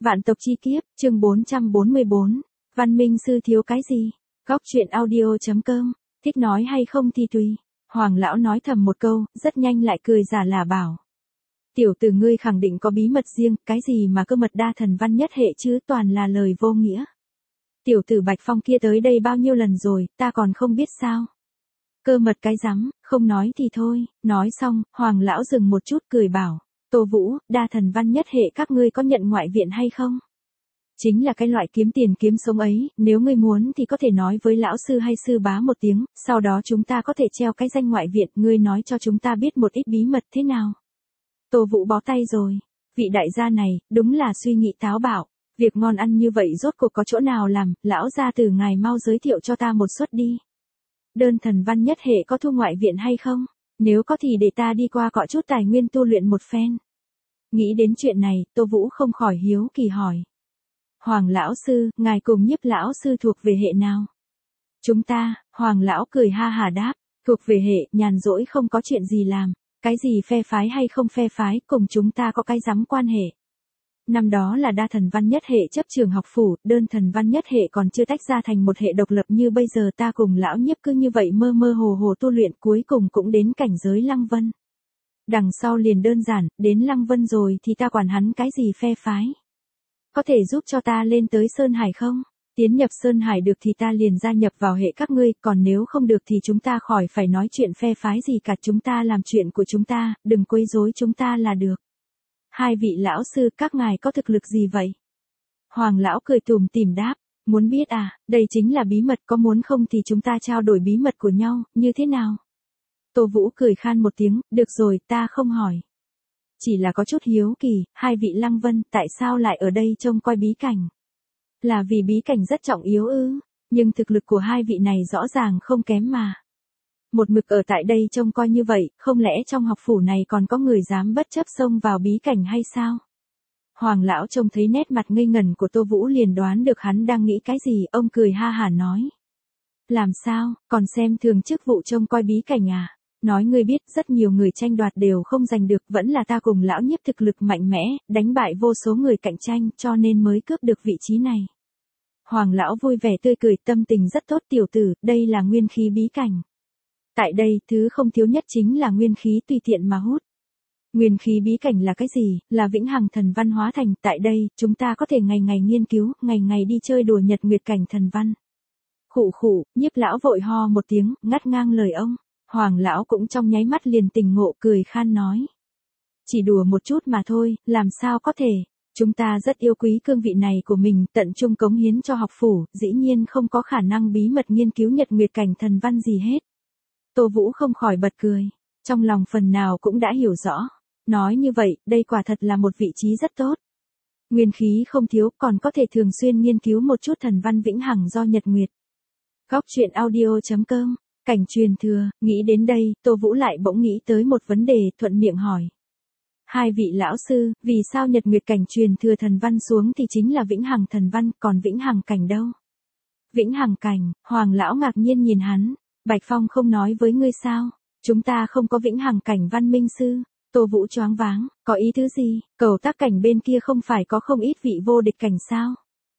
Vạn tộc chi kiếp, chương 444. Văn minh sư thiếu cái gì? Góc truyện audio.com. Thích nói hay không thì tùy. Hoàng lão nói thầm một câu, rất nhanh lại cười giả là bảo. Tiểu tử ngươi khẳng định có bí mật riêng, cái gì mà cơ mật đa thần văn nhất hệ chứ toàn là lời vô nghĩa. Tiểu tử Bạch Phong kia tới đây bao nhiêu lần rồi, ta còn không biết sao. Cơ mật cái rắm, không nói thì thôi. Nói xong, Hoàng lão dừng một chút cười bảo. Tô Vũ, đa thần văn nhất hệ các ngươi có nhận ngoại viện hay không? Chính là cái loại kiếm tiền kiếm sống ấy, nếu ngươi muốn thì có thể nói với lão sư hay sư bá một tiếng, sau đó chúng ta có thể treo cái danh ngoại viện, ngươi nói cho chúng ta biết một ít bí mật thế nào. Tô Vũ bó tay rồi, vị đại gia này, đúng là suy nghĩ táo bạo, việc ngon ăn như vậy rốt cuộc có chỗ nào làm, lão gia từ ngài mau giới thiệu cho ta một suất đi. Đơn thần văn nhất hệ có thu ngoại viện hay không? Nếu có thì để ta đi qua cọ chút tài nguyên tu luyện một phen. Nghĩ đến chuyện này, Tô Vũ không khỏi hiếu kỳ hỏi. Hoàng lão sư, ngài cùng Nhiếp lão sư thuộc về hệ nào? Chúng ta, Hoàng lão cười ha hà đáp, thuộc về hệ, nhàn rỗi không có chuyện gì làm, cái gì phe phái hay không phe phái, cùng chúng ta có cái rắm quan hệ. Năm đó là đa thần văn nhất hệ chấp trường học phủ, đơn thần văn nhất hệ còn chưa tách ra thành một hệ độc lập như bây giờ ta cùng lão Nhiếp cứ như vậy mơ mơ hồ hồ tu luyện cuối cùng cũng đến cảnh giới Lăng Vân. Đằng sau liền đơn giản, đến Lăng Vân rồi thì ta quản hắn cái gì phe phái. Có thể giúp cho ta lên tới Sơn Hải không? Tiến nhập Sơn Hải được thì ta liền gia nhập vào hệ các ngươi, còn nếu không được thì chúng ta khỏi phải nói chuyện phe phái gì cả, chúng ta làm chuyện của chúng ta, đừng quấy rối chúng ta là được. Hai vị lão sư các ngài có thực lực gì vậy? Hoàng lão cười tủm tỉm đáp, muốn biết à, đây chính là bí mật, có muốn không thì chúng ta trao đổi bí mật của nhau, như thế nào? Tô Vũ cười khan một tiếng, được rồi, ta không hỏi. Chỉ là có chút hiếu kỳ, hai vị Lăng Vân tại sao lại ở đây trông coi bí cảnh? Là vì bí cảnh rất trọng yếu ư? Nhưng thực lực của hai vị này rõ ràng không kém mà. Một mực ở tại đây trông coi như vậy, không lẽ trong học phủ này còn có người dám bất chấp xông vào bí cảnh hay sao? Hoàng lão trông thấy nét mặt ngây ngẩn của Tô Vũ liền đoán được hắn đang nghĩ cái gì, ông cười ha hả nói. Làm sao, còn xem thường chức vụ trông coi bí cảnh à? Nói ngươi biết rất nhiều người tranh đoạt đều không giành được, vẫn là ta cùng lão Nhiếp thực lực mạnh mẽ, đánh bại vô số người cạnh tranh cho nên mới cướp được vị trí này. Hoàng lão vui vẻ tươi cười, tâm tình rất tốt. Tiểu tử, đây là nguyên khí bí cảnh. Tại đây, thứ không thiếu nhất chính là nguyên khí tùy tiện mà hút. Nguyên khí bí cảnh là cái gì? Là vĩnh hằng thần văn hóa thành, tại đây, chúng ta có thể ngày ngày nghiên cứu, ngày ngày đi chơi đùa nhật nguyệt cảnh thần văn. Khụ khụ, Nhiếp lão vội ho một tiếng, ngắt ngang lời ông. Hoàng lão cũng trong nháy mắt liền tỉnh ngộ cười khan nói. Chỉ đùa một chút mà thôi, làm sao có thể, chúng ta rất yêu quý cương vị này của mình, tận trung cống hiến cho học phủ, dĩ nhiên không có khả năng bí mật nghiên cứu nhật nguyệt cảnh thần văn gì hết. Tô Vũ không khỏi bật cười, trong lòng phần nào cũng đã hiểu rõ, nói như vậy, đây quả thật là một vị trí rất tốt. Nguyên khí không thiếu, còn có thể thường xuyên nghiên cứu một chút thần văn vĩnh hằng do nhật nguyệt. Góc truyện audio.com. Cảnh truyền thừa, nghĩ đến đây, Tô Vũ lại bỗng nghĩ tới một vấn đề, thuận miệng hỏi. Hai vị lão sư, vì sao nhật nguyệt cảnh truyền thừa thần văn xuống thì chính là vĩnh hằng thần văn, còn vĩnh hằng cảnh đâu? Vĩnh hằng cảnh, Hoàng lão ngạc nhiên nhìn hắn, Bạch Phong không nói với ngươi sao? Chúng ta không có vĩnh hằng cảnh văn minh sư. Tô Vũ choáng váng, có ý thứ gì? Cầu tác cảnh bên kia không phải có không ít vị vô địch cảnh sao?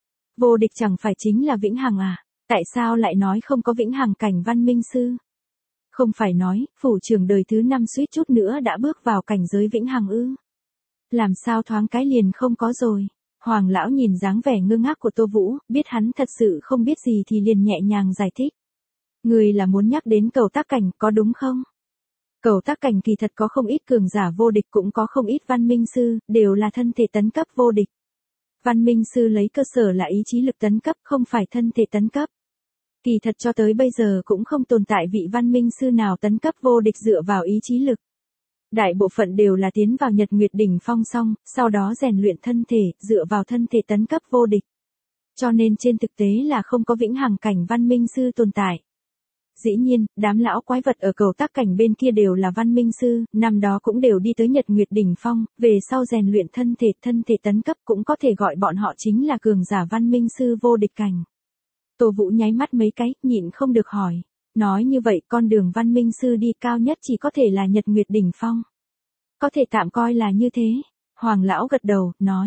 Vô địch chẳng phải chính là vĩnh hằng à? Tại sao lại nói không có vĩnh hằng cảnh văn minh sư? Không phải nói, phủ trưởng đời thứ 5 suýt chút nữa đã bước vào cảnh giới vĩnh hằng ư? Làm sao thoáng cái liền không có rồi? Hoàng lão nhìn dáng vẻ ngơ ngác của Tô Vũ, biết hắn thật sự không biết gì thì liền nhẹ nhàng giải thích. Người là muốn nhắc đến cầu tác cảnh có đúng không? Cầu tác cảnh kỳ thật có không ít cường giả vô địch, cũng có không ít văn minh sư, đều là thân thể tấn cấp vô địch. Văn minh sư lấy cơ sở là ý chí lực tấn cấp, không phải thân thể tấn cấp. Kỳ thật cho tới bây giờ cũng không tồn tại vị văn minh sư nào tấn cấp vô địch dựa vào ý chí lực. Đại bộ phận đều là tiến vào nhật nguyệt đỉnh phong xong, sau đó rèn luyện thân thể, dựa vào thân thể tấn cấp vô địch. Cho nên trên thực tế là không có vĩnh hằng cảnh văn minh sư tồn tại. Dĩ nhiên, đám lão quái vật ở cầu tác cảnh bên kia đều là văn minh sư, năm đó cũng đều đi tới nhật nguyệt đỉnh phong, về sau rèn luyện thân thể tấn cấp cũng có thể gọi bọn họ chính là cường giả văn minh sư vô địch cảnh. Tô Vũ nháy mắt mấy cái, nhịn không được hỏi. Nói như vậy con đường văn minh sư đi cao nhất chỉ có thể là nhật nguyệt đỉnh phong. Có thể tạm coi là như thế. Hoàng lão gật đầu, nói.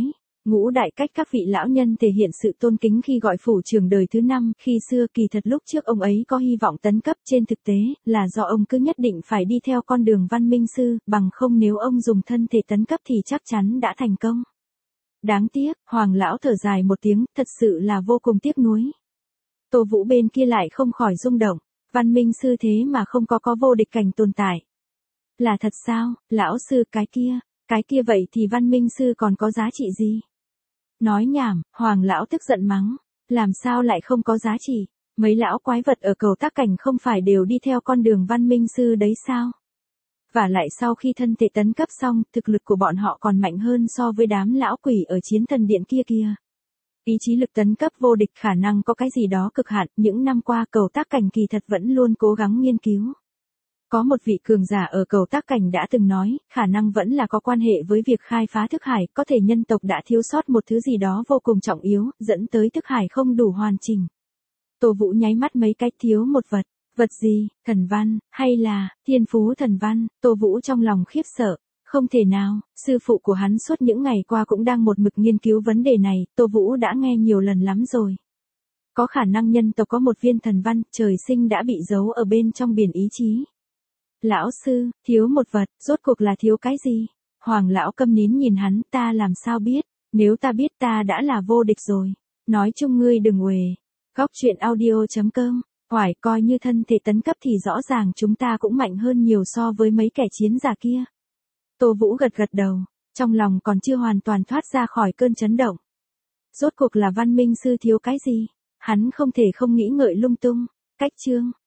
Ngũ đại cách các vị lão nhân thể hiện sự tôn kính khi gọi phủ trưởng đời thứ 5, khi xưa kỳ thật lúc trước ông ấy có hy vọng tấn cấp, trên thực tế, là do ông cứ nhất định phải đi theo con đường văn minh sư, bằng không nếu ông dùng thân thể tấn cấp thì chắc chắn đã thành công. Đáng tiếc, Hoàng lão thở dài một tiếng, thật sự là vô cùng tiếc nuối. Tô Vũ bên kia lại không khỏi rung động, văn minh sư thế mà không có vô địch cảnh tồn tại. Là thật sao, lão sư, cái kia vậy thì văn minh sư còn có giá trị gì? Nói nhảm, Hoàng lão tức giận mắng, làm sao lại không có giá trị, mấy lão quái vật ở cầu tác cảnh không phải đều đi theo con đường văn minh sư đấy sao? Và lại sau khi thân thể tấn cấp xong, thực lực của bọn họ còn mạnh hơn so với đám lão quỷ ở chiến thần điện kia. Ý chí lực tấn cấp vô địch khả năng có cái gì đó cực hạn, những năm qua cầu tác cảnh kỳ thật vẫn luôn cố gắng nghiên cứu. Có một vị cường giả ở cầu tác cảnh đã từng nói, khả năng vẫn là có quan hệ với việc khai phá thức hải, có thể nhân tộc đã thiếu sót một thứ gì đó vô cùng trọng yếu, dẫn tới thức hải không đủ hoàn chỉnh. Tô Vũ nháy mắt mấy cái, thiếu một vật. Vật gì, thần văn, hay là, thiên phú thần văn? Tô Vũ trong lòng khiếp sợ. Không thể nào, sư phụ của hắn suốt những ngày qua cũng đang một mực nghiên cứu vấn đề này, Tô Vũ đã nghe nhiều lần lắm rồi. Có khả năng nhân tộc có một viên thần văn, trời sinh đã bị giấu ở bên trong biển ý chí. Lão sư, thiếu một vật, rốt cuộc là thiếu cái gì? Hoàng lão câm nín nhìn hắn, ta làm sao biết, nếu ta biết ta đã là vô địch rồi. Nói chung ngươi đừng uề. Góc truyện audio.com. Hoài, coi như thân thể tấn cấp thì rõ ràng chúng ta cũng mạnh hơn nhiều so với mấy kẻ chiến giả kia. Tô Vũ gật đầu, trong lòng còn chưa hoàn toàn thoát ra khỏi cơn chấn động. Rốt cuộc là văn minh sư thiếu cái gì? Hắn không thể không nghĩ ngợi lung tung. Cách chương.